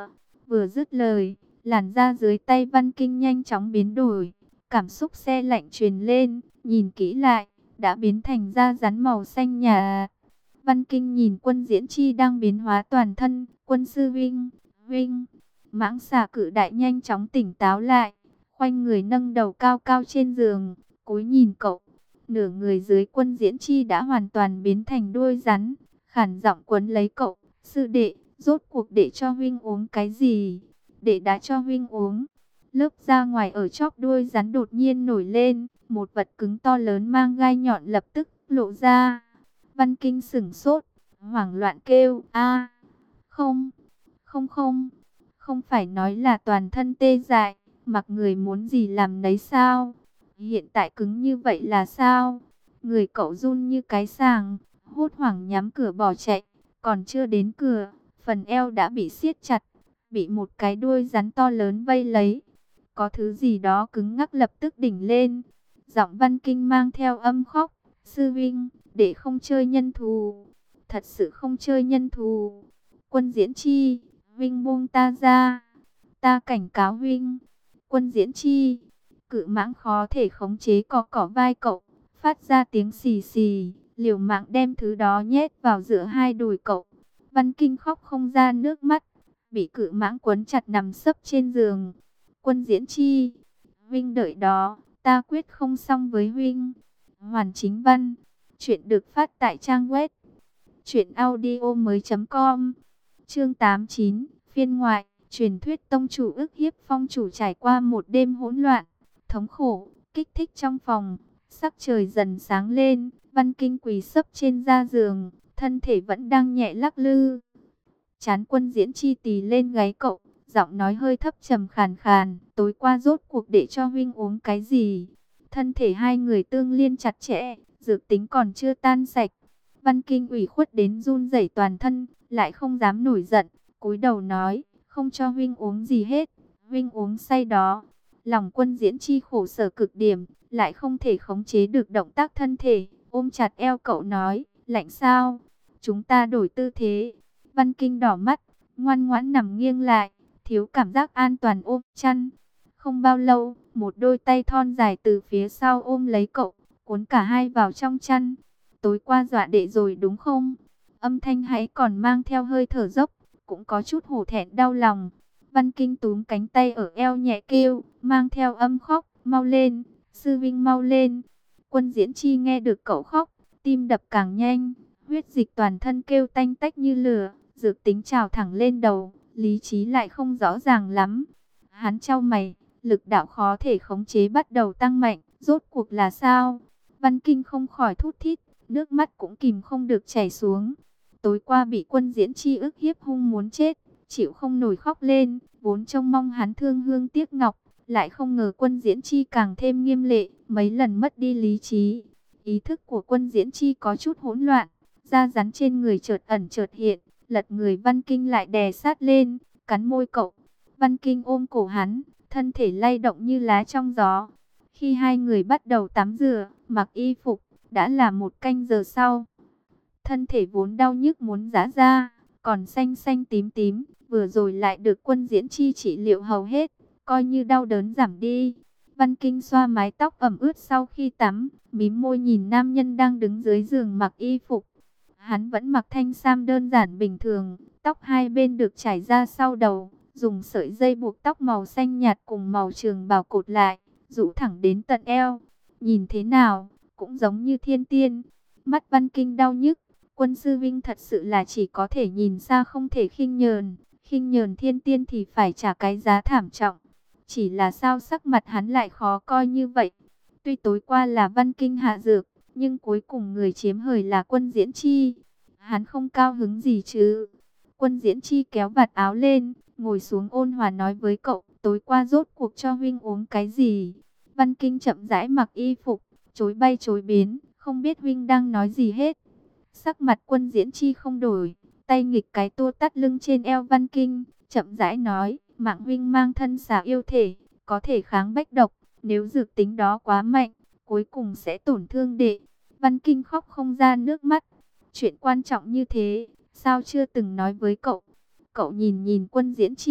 Speaker 1: Vừa dứt lời, làn da dưới tay Văn Kinh nhanh chóng biến đổi. Cảm xúc se lạnh truyền lên, nhìn kỹ lại, đã biến thành da rắn màu xanh nhà. Văn Kinh nhìn Quân Diễn Chi đang biến hóa toàn thân. Quân sư Vinh, Vinh, mãng xà cự đại nhanh chóng tỉnh táo lại. Khoanh người nâng đầu cao cao trên giường, cúi nhìn cậu. Nửa người dưới Quân Diễn Chi đã hoàn toàn biến thành đuôi rắn. Khản giọng quấn lấy cậu. Sư đệ, rốt cuộc để cho Vinh uống cái gì? Đệ đã cho Vinh uống. Lớp da ngoài ở chóp đuôi rắn đột nhiên nổi lên. Một vật cứng to lớn mang gai nhọn lập tức lộ ra. Văn Kinh sửng sốt, hoảng loạn kêu, a không, không không, không phải nói là toàn thân tê dại, mặc người muốn gì làm nấy sao? Hiện tại cứng như vậy là sao? Người cậu run như cái sàng, hốt hoảng nhắm cửa bỏ chạy, còn chưa đến cửa, phần eo đã bị siết chặt, bị một cái đuôi rắn to lớn vây lấy. Có thứ gì đó cứng ngắc lập tức đỉnh lên, giọng Văn Kinh mang theo âm khóc, sư Vinh, để không chơi nhân thù, thật sự không chơi nhân thù. Quân Diễn Chi, Vinh buông ta ra, ta cảnh cáo Vinh. Quân Diễn Chi, cự mãng khó thể khống chế cọ cỏ vai cậu, phát ra tiếng xì xì, liều mạng đem thứ đó nhét vào giữa hai đùi cậu. Văn Kinh khóc không ra nước mắt, bị cự mãng quấn chặt nằm sấp trên giường. Quân Diễn Chi, Vinh đợi đó, ta quyết không xong với Vinh. Hoàn Chính Văn, chuyện được phát tại trang web truyện audio mới chấm com. Chương tám mươi chín, phiên ngoại, truyền thuyết tông chủ ức hiếp phong chủ trải qua một đêm hỗn loạn, thống khổ, kích thích trong phòng. Sắc trời dần sáng lên, Văn Kinh quỳ sấp trên da giường, thân thể vẫn đang nhẹ lắc lư. Trán Quân Diễn Chi tì lên gáy cậu, giọng nói hơi thấp trầm khàn khàn, tối qua rốt cuộc để cho Vinh uống cái gì? Thân thể hai người tương liên chặt chẽ, dược tính còn chưa tan sạch. Văn Kinh ủy khuất đến run rẩy toàn thân, lại không dám nổi giận, cúi đầu nói, không cho Vinh uống gì hết, Vinh uống say đó. Lòng Quân Diễn Chi khổ sở cực điểm, lại không thể khống chế được động tác thân thể, ôm chặt eo cậu nói, lạnh sao? Chúng ta đổi tư thế. Văn Kinh đỏ mắt, ngoan ngoãn nằm nghiêng lại, thiếu cảm giác an toàn ôm chăn. Không bao lâu, một đôi tay thon dài từ phía sau ôm lấy cậu, cuốn cả hai vào trong chăn. Tối qua dọa đệ rồi đúng không? Âm thanh hãy còn mang theo hơi thở dốc, cũng có chút hổ thẹn đau lòng. Văn Kinh túm cánh tay ở eo nhẹ kêu, mang theo âm khóc, mau lên, sư Vinh mau lên. Quân Diễn Chi nghe được cậu khóc, tim đập càng nhanh, huyết dịch toàn thân kêu tanh tách như lửa, dược tính trào thẳng lên đầu, lý trí lại không rõ ràng lắm. Hắn chau mày, lực đạo khó thể khống chế bắt đầu tăng mạnh, rốt cuộc là sao? Văn Kinh không khỏi thút thít, nước mắt cũng kìm không được chảy xuống. Tối qua bị Quân Diễn Chi ức hiếp hung muốn chết, chịu không nổi khóc lên, vốn trông mong hắn thương hương tiếc ngọc, lại không ngờ Quân Diễn Chi càng thêm nghiêm lệ, mấy lần mất đi lý trí. Ý thức của Quân Diễn Chi có chút hỗn loạn, da rắn trên người chợt ẩn chợt hiện, lật người Văn Kinh lại đè sát lên, cắn môi cậu. Văn Kinh ôm cổ hắn, thân thể lay động như lá trong gió. Khi hai người bắt đầu tắm rửa, mặc y phục, đã là một canh giờ sau. Thân thể vốn đau nhức muốn rã ra, còn xanh xanh tím tím, vừa rồi lại được Quân Diễn Chi trị liệu hầu hết, coi như đau đớn giảm đi. Văn Kinh xoa mái tóc ẩm ướt sau khi tắm, mím môi nhìn nam nhân đang đứng dưới giường mặc y phục. Hắn vẫn mặc thanh sam đơn giản bình thường, tóc hai bên được trải ra sau đầu, dùng sợi dây buộc tóc màu xanh nhạt cùng màu trường bào cột lại, rũ thẳng đến tận eo. Nhìn thế nào, cũng giống như thiên tiên. Mắt Văn Kinh đau nhức, Quân sư Vinh thật sự là chỉ có thể nhìn xa không thể khinh nhờn. Khinh nhờn thiên tiên thì phải trả cái giá thảm trọng. Chỉ là sao sắc mặt hắn lại khó coi như vậy. Tuy tối qua là Văn Kinh hạ dược, nhưng cuối cùng người chiếm hời là Quân Diễn Chi. Hắn không cao hứng gì chứ. Quân Diễn Chi kéo vạt áo lên, ngồi xuống ôn hòa nói với cậu, tối qua rốt cuộc cho Vinh uống cái gì? Văn Kinh chậm rãi mặc y phục, chối bay chối biến, không biết Vinh đang nói gì hết. Sắc mặt Quân Diễn Chi không đổi, tay nghịch cái tua tắt lưng trên eo Văn Kinh, chậm rãi nói, mạng Vinh mang thân xà yêu thể, có thể kháng bách độc, nếu dược tính đó quá mạnh, cuối cùng sẽ tổn thương đệ. Văn Kinh khóc không ra nước mắt, chuyện quan trọng như thế, sao chưa từng nói với cậu? Cậu nhìn nhìn Quân Diễn Chi,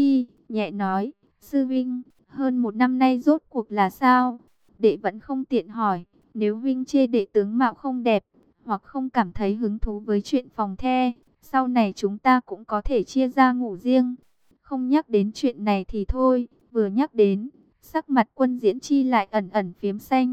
Speaker 1: nhẹ nói, sư vinh, hơn một năm nay rốt cuộc là sao? Đệ vẫn không tiện hỏi, nếu vinh chê đệ tướng mạo không đẹp, hoặc không cảm thấy hứng thú với chuyện phòng the, sau này chúng ta cũng có thể chia ra ngủ riêng. Không nhắc đến chuyện này thì thôi, vừa nhắc đến, sắc mặt Quân Diễn Chi lại ẩn ẩn phiếm xanh.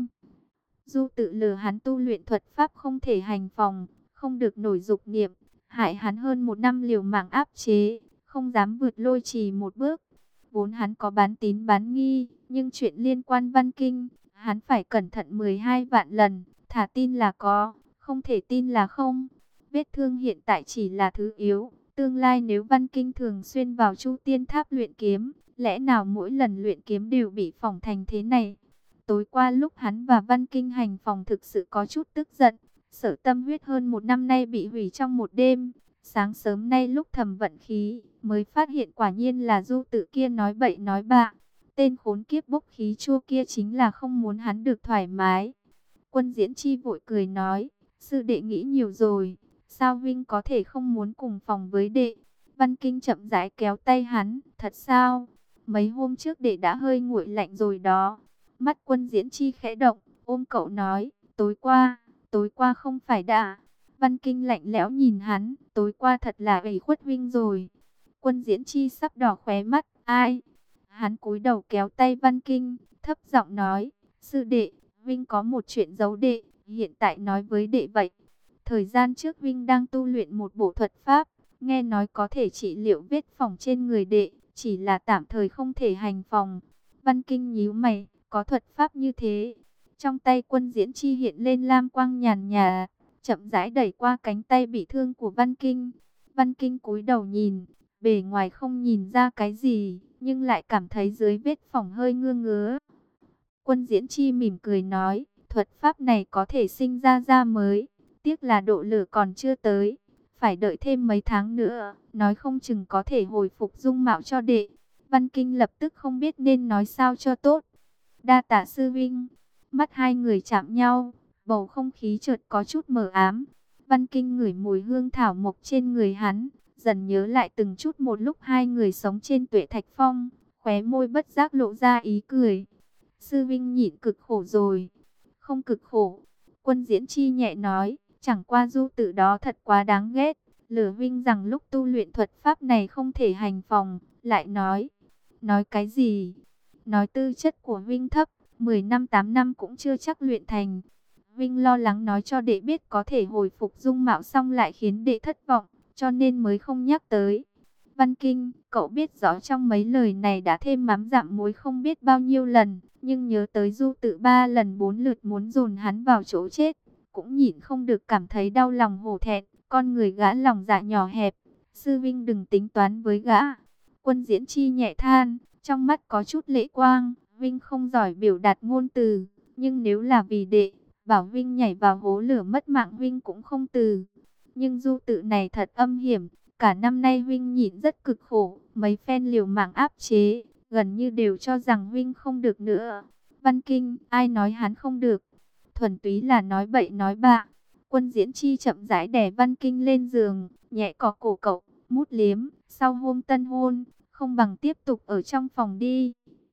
Speaker 1: Du tự lừa hắn tu luyện thuật pháp không thể hành phòng, không được nổi dục niệm, hại hắn hơn một năm liều mạng áp chế, không dám vượt lôi trì một bước. Vốn hắn có bán tín bán nghi, nhưng chuyện liên quan Văn Kinh, hắn phải cẩn thận mười hai vạn lần, thà tin là có, không thể tin là không. Vết thương hiện tại chỉ là thứ yếu, tương lai nếu Văn Kinh thường xuyên vào Chu Tiên Tháp luyện kiếm, lẽ nào mỗi lần luyện kiếm đều bị phỏng thành thế này? Tối qua lúc hắn và Văn Kinh hành phòng thực sự có chút tức giận, Sở Tâm Huyết hơn một năm nay bị hủy trong một đêm. Sáng sớm nay lúc thầm vận khí, mới phát hiện quả nhiên là Du Tự kia nói bậy nói bạ. Tên khốn kiếp bốc khí chua kia chính là không muốn hắn được thoải mái. Quân Diễn Chi vội cười nói, sư đệ nghĩ nhiều rồi, sao Vinh có thể không muốn cùng phòng với đệ? Văn Kinh chậm rãi kéo tay hắn, thật sao? Mấy hôm trước đệ đã hơi nguội lạnh rồi đó. Mắt Quân Diễn Chi khẽ động, ôm cậu nói, tối qua, tối qua không phải đã. Văn Kinh lạnh lẽo nhìn hắn, tối qua thật là ủy khuất Vinh rồi. Quân Diễn Chi sắp đỏ khóe mắt, ai? Hắn cúi đầu kéo tay Văn Kinh, thấp giọng nói, sư đệ, Vinh có một chuyện giấu đệ, hiện tại nói với đệ vậy. Thời gian trước Vinh đang tu luyện một bộ thuật pháp, nghe nói có thể trị liệu vết phỏng trên người đệ, chỉ là tạm thời không thể hành phòng. Văn Kinh nhíu mày, có thuật pháp như thế. Trong tay Quân Diễn Chi hiện lên lam quang nhàn nhạt, chậm rãi đẩy qua cánh tay bị thương của Văn Kinh. Văn Kinh cúi đầu nhìn, bề ngoài không nhìn ra cái gì, nhưng lại cảm thấy dưới vết phỏng hơi ngứa ngứa. Quân Diễn Chi mỉm cười nói, thuật pháp này có thể sinh ra da mới, tiếc là độ lửa còn chưa tới, phải đợi thêm mấy tháng nữa, nói không chừng có thể hồi phục dung mạo cho đệ. Văn Kinh lập tức không biết nên nói sao cho tốt. Đa tạ sư vinh. Mắt hai người chạm nhau, bầu không khí chợt có chút mờ ám. Văn Kinh ngửi mùi hương thảo mộc trên người hắn, dần nhớ lại từng chút một lúc hai người sống trên Tuệ Thạch Phong, khóe môi bất giác lộ ra ý cười. Sư vinh nhịn cực khổ rồi. Không cực khổ, Quân Diễn Chi nhẹ nói, chẳng qua Du Tự đó thật quá đáng ghét. Lừa vinh rằng lúc tu luyện thuật pháp này không thể hành phòng, lại nói. Nói cái gì? Nói tư chất của Vinh thấp, mười năm tám năm cũng chưa chắc luyện thành. Vinh lo lắng nói cho đệ biết có thể hồi phục dung mạo xong lại khiến đệ thất vọng, cho nên mới không nhắc tới. Văn Kinh, cậu biết rõ trong mấy lời này đã thêm mắm dặm muối không biết bao nhiêu lần, nhưng nhớ tới Du Tự ba lần bốn lượt muốn dồn hắn vào chỗ chết, cũng nhịn không được cảm thấy đau lòng hổ thẹn, con người gã lòng dạ nhỏ hẹp. Sư Vinh đừng tính toán với gã. Quân Diễn Chi nhẹ than, trong mắt có chút lệ quang. Vinh không giỏi biểu đạt ngôn từ, nhưng nếu là vì đệ, bảo Vinh nhảy vào hố lửa mất mạng Vinh cũng không từ. Nhưng Du Tự này thật âm hiểm, cả năm nay Vinh nhịn rất cực khổ, mấy phen liều mạng áp chế, gần như đều cho rằng Vinh không được nữa. Văn Kinh, ai nói hắn không được? Thuần túy là nói bậy nói bạ. Quân Diễn Chi chậm rãi đè Văn Kinh lên giường, nhẹ cọ cổ cậu, mút liếm, sau hôm tân hôn, không bằng tiếp tục ở trong phòng đi.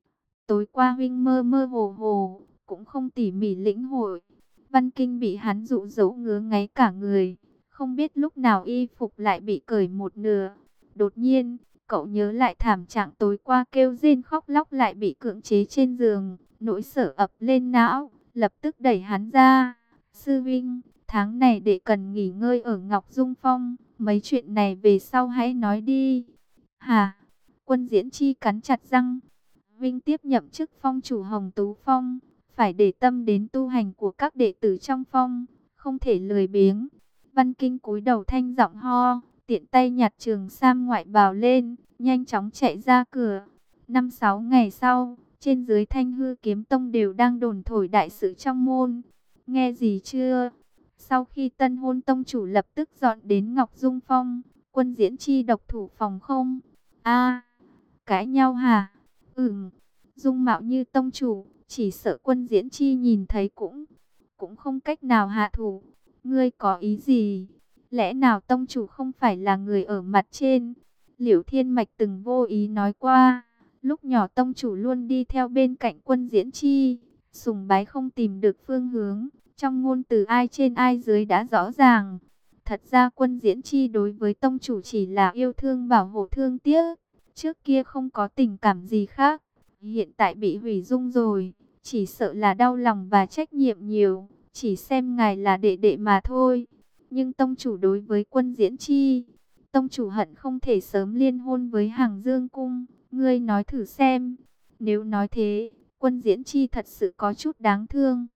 Speaker 1: Tối qua huynh mơ mơ hồ hồ, cũng không tỉ mỉ lĩnh hội. Văn Kinh bị hắn dụ dỗ ngứa ngáy cả người, không biết lúc nào y phục lại bị cởi một nửa. Đột nhiên, cậu nhớ lại thảm trạng tối qua kêu rên khóc lóc lại bị cưỡng chế trên giường, nỗi sợ ập lên não, lập tức đẩy hắn ra. Sư Vinh, tháng này để cần nghỉ ngơi ở Ngọc Dung Phong, mấy chuyện này về sau hãy nói đi. Hả? Quân Diễn Chi cắn chặt răng. Vinh tiếp nhậm chức phong chủ Hồng Tú Phong, phải để tâm đến tu hành của các đệ tử trong phong, không thể lười biếng. Văn Kinh cúi đầu thanh giọng ho, tiện tay nhặt trường sam ngoại bào lên, nhanh chóng chạy ra cửa. Năm sáu ngày sau, trên dưới Thanh Hư Kiếm Tông đều đang đồn thổi đại sự trong môn. Nghe gì chưa? Sau khi tân hôn tông chủ lập tức dọn đến Ngọc Dung Phong, Quân Diễn Chi độc thủ phòng không? A, cãi nhau hả? Ừm, dung mạo như tông chủ, chỉ sợ Quân Diễn Chi nhìn thấy cũng cũng không cách nào hạ thủ. Ngươi có ý gì? Lẽ nào tông chủ không phải là người ở mặt trên? Liễu Thiên Mạch từng vô ý nói qua, Lúc nhỏ tông chủ luôn đi theo bên cạnh Quân Diễn Chi, sùng bái không tìm được phương hướng, trong ngôn từ ai trên ai dưới đã rõ ràng. Thật ra Quân Diễn Chi đối với tông chủ chỉ là yêu thương bảo hộ thương tiếc, trước kia không có tình cảm gì khác. Hiện tại bị hủy dung rồi, chỉ sợ là đau lòng và trách nhiệm nhiều, chỉ xem ngài là đệ đệ mà thôi. Nhưng tông chủ đối với Quân Diễn Chi, tông chủ hận không thể sớm liên hôn với Hàng Dương Cung. Ngươi nói thử xem, nếu nói thế, Quân Diễn Chi thật sự có chút đáng thương.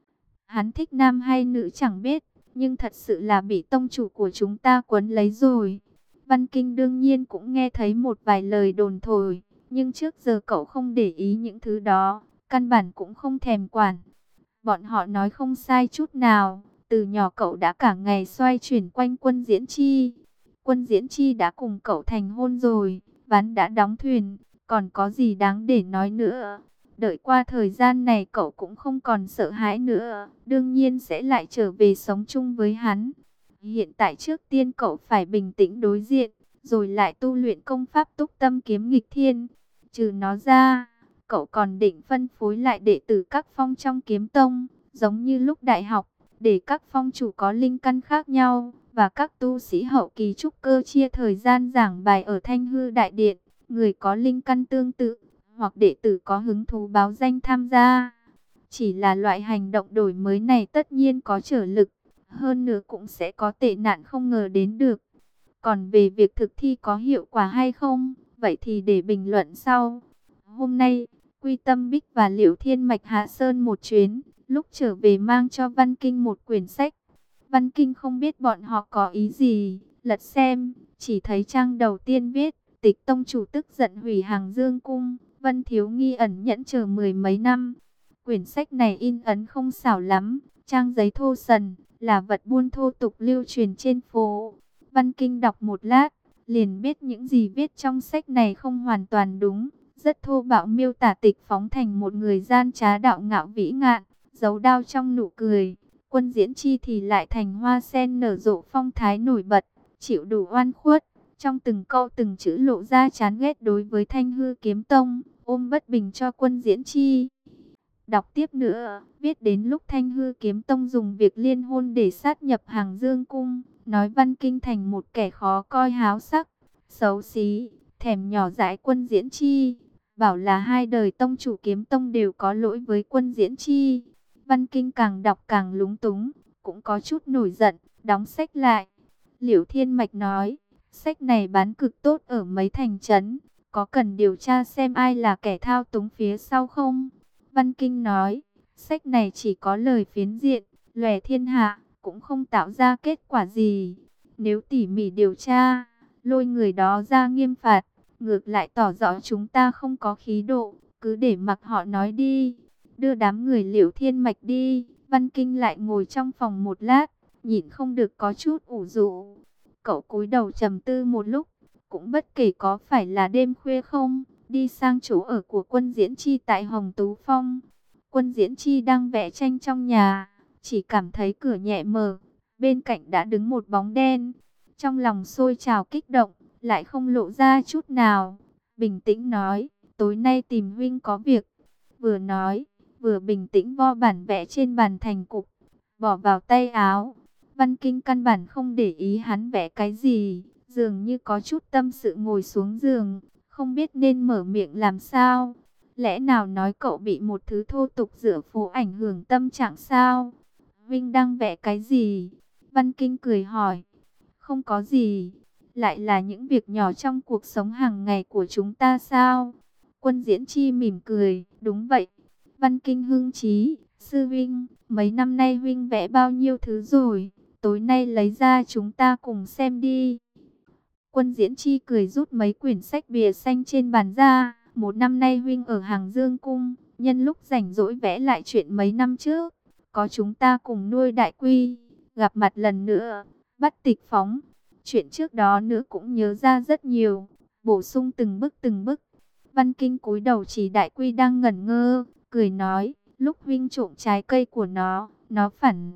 Speaker 1: Hắn thích nam hay nữ chẳng biết, nhưng thật sự là bị tông chủ của chúng ta quấn lấy rồi. Văn Kinh đương nhiên cũng nghe thấy một vài lời đồn thổi, nhưng trước giờ cậu không để ý những thứ đó, căn bản cũng không thèm quản. Bọn họ nói không sai chút nào, từ nhỏ cậu đã cả ngày xoay chuyển quanh Quân Diễn Chi. Quân Diễn Chi đã cùng cậu thành hôn rồi, ván đã đóng thuyền, còn có gì đáng để nói nữa. Đợi qua thời gian này cậu cũng không còn sợ hãi nữa, đương nhiên sẽ lại trở về sống chung với hắn. Hiện tại trước tiên cậu phải bình tĩnh đối diện, rồi lại tu luyện công pháp túc tâm kiếm nghịch thiên. Trừ nó ra, cậu còn định phân phối lại đệ tử các phong trong kiếm tông, giống như lúc đại học, để các phong chủ có linh căn khác nhau, và các tu sĩ hậu kỳ trúc cơ chia thời gian giảng bài ở Thanh Hư Đại Điện. Người có linh căn tương tự, hoặc đệ tử có hứng thú báo danh tham gia. Chỉ là loại hành động đổi mới này tất nhiên có trở lực, hơn nữa cũng sẽ có tệ nạn không ngờ đến được. Còn về việc thực thi có hiệu quả hay không, vậy thì để bình luận sau. Hôm nay, Quy Tâm Bích và Liễu Thiên Mạch hạ sơn một chuyến, lúc trở về mang cho Văn Kinh một quyển sách. Văn Kinh không biết bọn họ có ý gì, lật xem, chỉ thấy trang đầu tiên viết, Tịch tông chủ tức giận hủy Hàng Dương Cung, Vân Thiếu Nghi ẩn nhẫn chờ mười mấy năm. Quyển sách này in ấn không xảo lắm, trang giấy thô sần, là vật buôn thô tục lưu truyền trên phố. Văn Kinh đọc một lát, liền biết những gì viết trong sách này không hoàn toàn đúng, rất thô bạo miêu tả Tịch Phóng thành một người gian trá đạo ngạo vĩ ngạn, giấu đao trong nụ cười. Quân Diễn Chi thì lại thành hoa sen nở rộ phong thái nổi bật, chịu đủ oan khuất. Trong từng câu từng chữ lộ ra chán ghét đối với Thanh Hư Kiếm Tông, ôm bất bình cho Quân Diễn Chi. Đọc tiếp nữa, viết đến lúc Thanh Hư Kiếm Tông dùng việc liên hôn để sát nhập Hàng Dương Cung, nói Văn Kinh thành một kẻ khó coi háo sắc, xấu xí, thèm nhỏ dãi Quân Diễn Chi, bảo là hai đời tông chủ Kiếm Tông đều có lỗi với Quân Diễn Chi. Văn Kinh càng đọc càng lúng túng, cũng có chút nổi giận, đóng sách lại. Liễu Thiên Mạch nói, sách này bán cực tốt ở mấy thành trấn, có cần điều tra xem ai là kẻ thao túng phía sau không? Văn Kinh nói, sách này chỉ có lời phiến diện, lòe thiên hạ, cũng không tạo ra kết quả gì. Nếu tỉ mỉ điều tra, lôi người đó ra nghiêm phạt, ngược lại tỏ rõ chúng ta không có khí độ, cứ để mặc họ nói đi. Đưa đám người Liễu Thiên Mạch đi, Văn Kinh lại ngồi trong phòng một lát, nhịn không được có chút ủ rũ. Cậu cúi đầu trầm tư một lúc, cũng bất kể có phải là đêm khuya không, đi sang chỗ ở của Quân Diễn Chi tại Hồng Tú Phong. Quân Diễn Chi đang vẽ tranh trong nhà, chỉ cảm thấy cửa nhẹ mở, bên cạnh đã đứng một bóng đen. Trong lòng sôi trào kích động, lại không lộ ra chút nào. Bình tĩnh nói, tối nay tìm huynh có việc. Vừa nói, vừa bình tĩnh vo bản vẽ trên bàn thành cục, bỏ vào tay áo. Văn Kinh căn bản không để ý hắn vẽ cái gì, dường như có chút tâm sự ngồi xuống giường, không biết nên mở miệng làm sao. Lẽ nào nói cậu bị một thứ thô tục rửa phố ảnh hưởng tâm trạng sao? Vinh đang vẽ cái gì? Văn Kinh cười hỏi. Không có gì, lại là những việc nhỏ trong cuộc sống hàng ngày của chúng ta sao? Quân Diễn Chi mỉm cười, đúng vậy. Văn Kinh hưng chí, sư Vinh, mấy năm nay Vinh vẽ bao nhiêu thứ rồi? Tối nay lấy ra chúng ta cùng xem đi. Quân Diễn Chi cười rút mấy quyển sách bìa xanh trên bàn ra. Một năm nay huynh ở Hàng Dương Cung, nhân lúc rảnh rỗi vẽ lại chuyện mấy năm trước. Có chúng ta cùng nuôi Đại Quy, gặp mặt lần nữa, bắt Tịch Phóng. Chuyện trước đó nữa cũng nhớ ra rất nhiều, bổ sung từng bức từng bức. Văn Kinh cúi đầu chỉ Đại Quy đang ngẩn ngơ, cười nói, lúc huynh trộm trái cây của nó, nó phản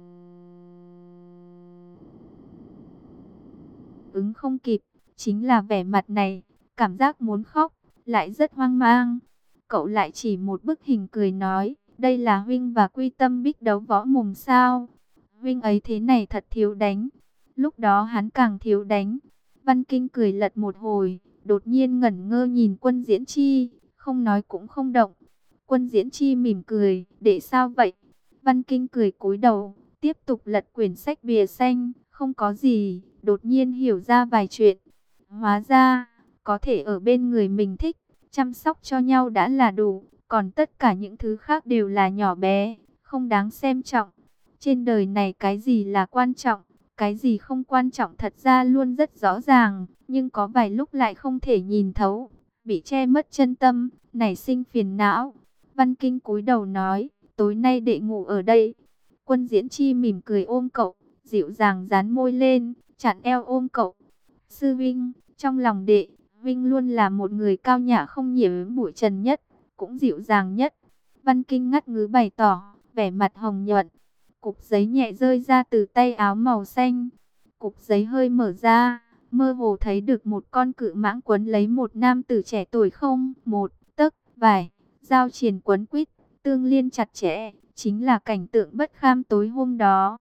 Speaker 1: ứng không kịp, chính là vẻ mặt này, cảm giác muốn khóc. lại rất hoang mang. Cậu lại chỉ một bức hình cười nói, đây là huynh và Quy Tâm Bích đấu võ mồm sao? Huynh ấy thế này thật thiếu đánh. Lúc đó hắn càng thiếu đánh. Văn Kinh cười lật một hồi, đột nhiên ngẩn ngơ nhìn Quân Diễn Chi, không nói cũng không động. Quân Diễn Chi mỉm cười, để sao vậy? Văn Kinh cười cúi đầu, tiếp tục lật quyển sách bìa xanh, không có gì, đột nhiên hiểu ra vài chuyện. Hóa ra, có thể ở bên người mình thích, chăm sóc cho nhau đã là đủ, còn tất cả những thứ khác đều là nhỏ bé, không đáng xem trọng. Trên đời này cái gì là quan trọng, cái gì không quan trọng thật ra luôn rất rõ ràng, nhưng có vài lúc lại không thể nhìn thấu, bị che mất chân tâm, nảy sinh phiền não. Văn Kinh cúi đầu nói, tối nay đệ ngủ ở đây. Quân Diễn Chi mỉm cười ôm cậu, dịu dàng dán môi lên, chặn eo ôm cậu. Sư Vinh, trong lòng đệ, Vinh luôn là một người cao nhã không nhiễm bụi trần nhất, cũng dịu dàng nhất. Văn Kinh ngắt ngứ bày tỏ, vẻ mặt hồng nhuận. Cục giấy nhẹ rơi ra từ tay áo màu xanh. Cục giấy hơi mở ra, mơ hồ thấy được một con cự mãng quấn lấy một nam tử trẻ tuổi không một tấc vải, giao triền quấn quýt, tương liên chặt chẽ, chính là cảnh tượng bất kham tối hôm đó.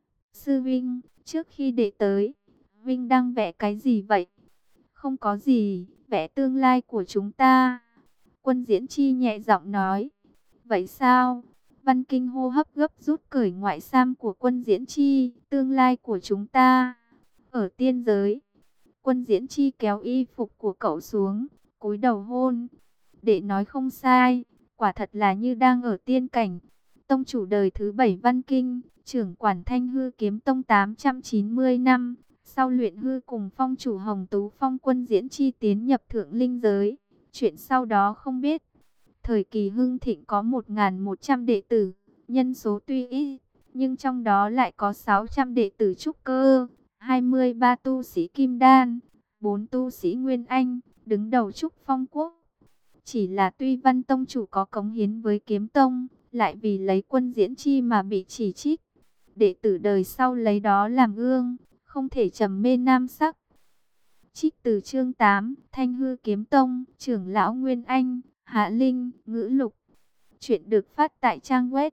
Speaker 1: Sư Vinh, trước khi đệ tới, Vinh đang vẽ cái gì vậy? Không có gì, vẽ tương lai của chúng ta. Quân Diễn Chi nhẹ giọng nói. Vậy sao? Văn Kinh hô hấp gấp rút cởi ngoại sam của Quân Diễn Chi. Tương lai của chúng ta. Ở tiên giới. Quân Diễn Chi kéo y phục của cậu xuống, cúi đầu hôn. Để nói không sai, quả thật là như đang ở tiên cảnh. Tông chủ đời thứ bảy Văn Kinh, trưởng quản Thanh Hư Kiếm Tông tám trăm chín mươi năm. Sau luyện hư cùng phong chủ Hồng Tú Phong Quân Diễn Chi tiến nhập thượng linh giới. Chuyện sau đó không biết. Thời kỳ hưng thịnh có một nghìn một trăm đệ tử, nhân số tuy ít, nhưng trong đó lại có sáu trăm đệ tử trúc cơ, hai mươi ba tu sĩ kim đan, bốn tu sĩ nguyên anh, đứng đầu trúc phong quốc. Chỉ là tuy Văn Tông chủ có cống hiến với Kiếm Tông, lại vì lấy Quân Diễn Chi mà bị chỉ trích. Đệ tử đời sau lấy đó làm gương, không thể trầm mê nam sắc. Trích từ chương tám, Thanh Hư Kiếm Tông, trưởng lão Nguyên Anh, Hạ Linh, ngữ lục. Chuyện được phát tại trang web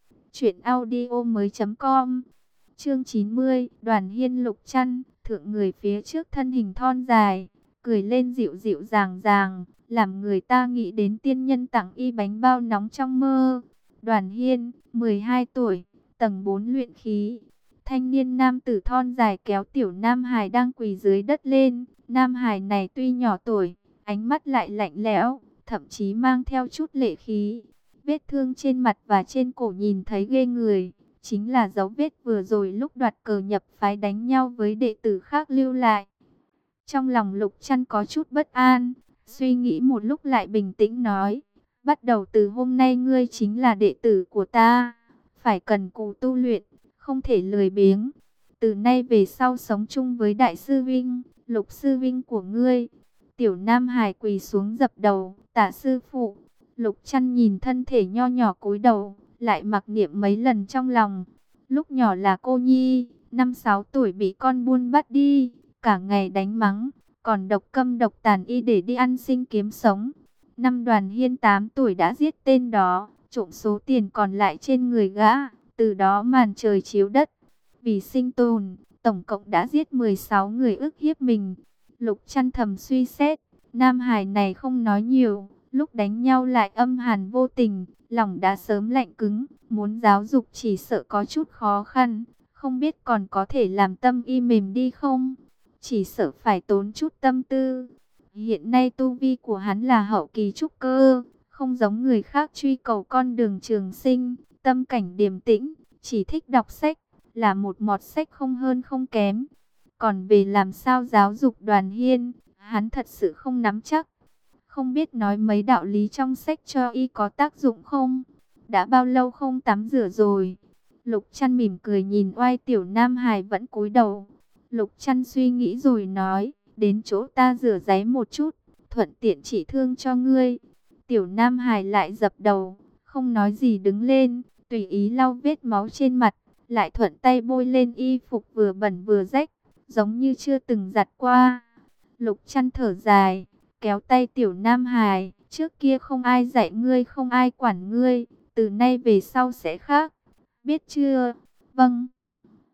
Speaker 1: truyệnaudiomoi.com. Chương chín mươi, Đoàn Hiên Lục Chăn, thượng người phía trước thân hình thon dài, cười lên dịu dịu dàng dàng, làm người ta nghĩ đến tiên nhân tặng y bánh bao nóng trong mơ. Đoàn Hiên, mười hai tuổi, tầng bốn luyện khí. Thanh niên nam tử thon dài kéo tiểu Nam Hải đang quỳ dưới đất lên. Nam Hải này tuy nhỏ tuổi, ánh mắt lại lạnh lẽo, thậm chí mang theo chút lệ khí. Vết thương trên mặt và trên cổ nhìn thấy ghê người, chính là dấu vết vừa rồi lúc đoạt cờ nhập phái đánh nhau với đệ tử khác lưu lại. Trong lòng Lục Chăn có chút bất an, suy nghĩ một lúc lại bình tĩnh nói, bắt đầu từ hôm nay ngươi chính là đệ tử của ta, phải cần cù tu luyện, không thể lười biếng. Từ nay về sau sống chung với Đại sư Vinh, Lục sư Vinh của ngươi. Tiểu Nam Hải quỳ xuống dập đầu, tạ sư phụ. Lục Chăn nhìn thân thể nho nhỏ cúi đầu, lại mặc niệm mấy lần trong lòng. Lúc nhỏ là cô nhi, năm sáu tuổi bị con buôn bắt đi, cả ngày đánh mắng, còn độc câm độc tàn y để đi ăn xin kiếm sống. Năm Đoàn Hiên tám tuổi đã giết tên đó, trộm số tiền còn lại trên người gã, từ đó màn trời chiếu đất. Vì sinh tồn, tổng cộng đã giết mười sáu người ức hiếp mình. Lục Chăn thầm suy xét, Nam Hải này không nói nhiều, lúc đánh nhau lại âm hàn vô tình, lòng đã sớm lạnh cứng, muốn giáo dục chỉ sợ có chút khó khăn, không biết còn có thể làm tâm y mềm đi không? Chỉ sợ phải tốn chút tâm tư. Hiện nay tu vi của hắn là hậu kỳ trúc cơ, không giống người khác truy cầu con đường trường sinh, tâm cảnh điềm tĩnh, chỉ thích đọc sách, là một mọt sách không hơn không kém. Còn về làm sao giáo dục Đoàn Hiên, hắn thật sự không nắm chắc. Không biết nói mấy đạo lý trong sách cho y có tác dụng không? Đã bao lâu không tắm rửa rồi? Lục Chăn mỉm cười nhìn oai tiểu Nam Hải vẫn cúi đầu. Lục Chăn suy nghĩ rồi nói, đến chỗ ta rửa ráy một chút, thuận tiện chỉ thương cho ngươi. Tiểu Nam Hải lại dập đầu, không nói gì đứng lên, tùy ý lau vết máu trên mặt, lại thuận tay bôi lên y phục vừa bẩn vừa rách, giống như chưa từng giặt qua. Lục Chăn thở dài, kéo tay Tiểu Nam Hải, trước kia không ai dạy ngươi, không ai quản ngươi, từ nay về sau sẽ khác, biết chưa? Vâng.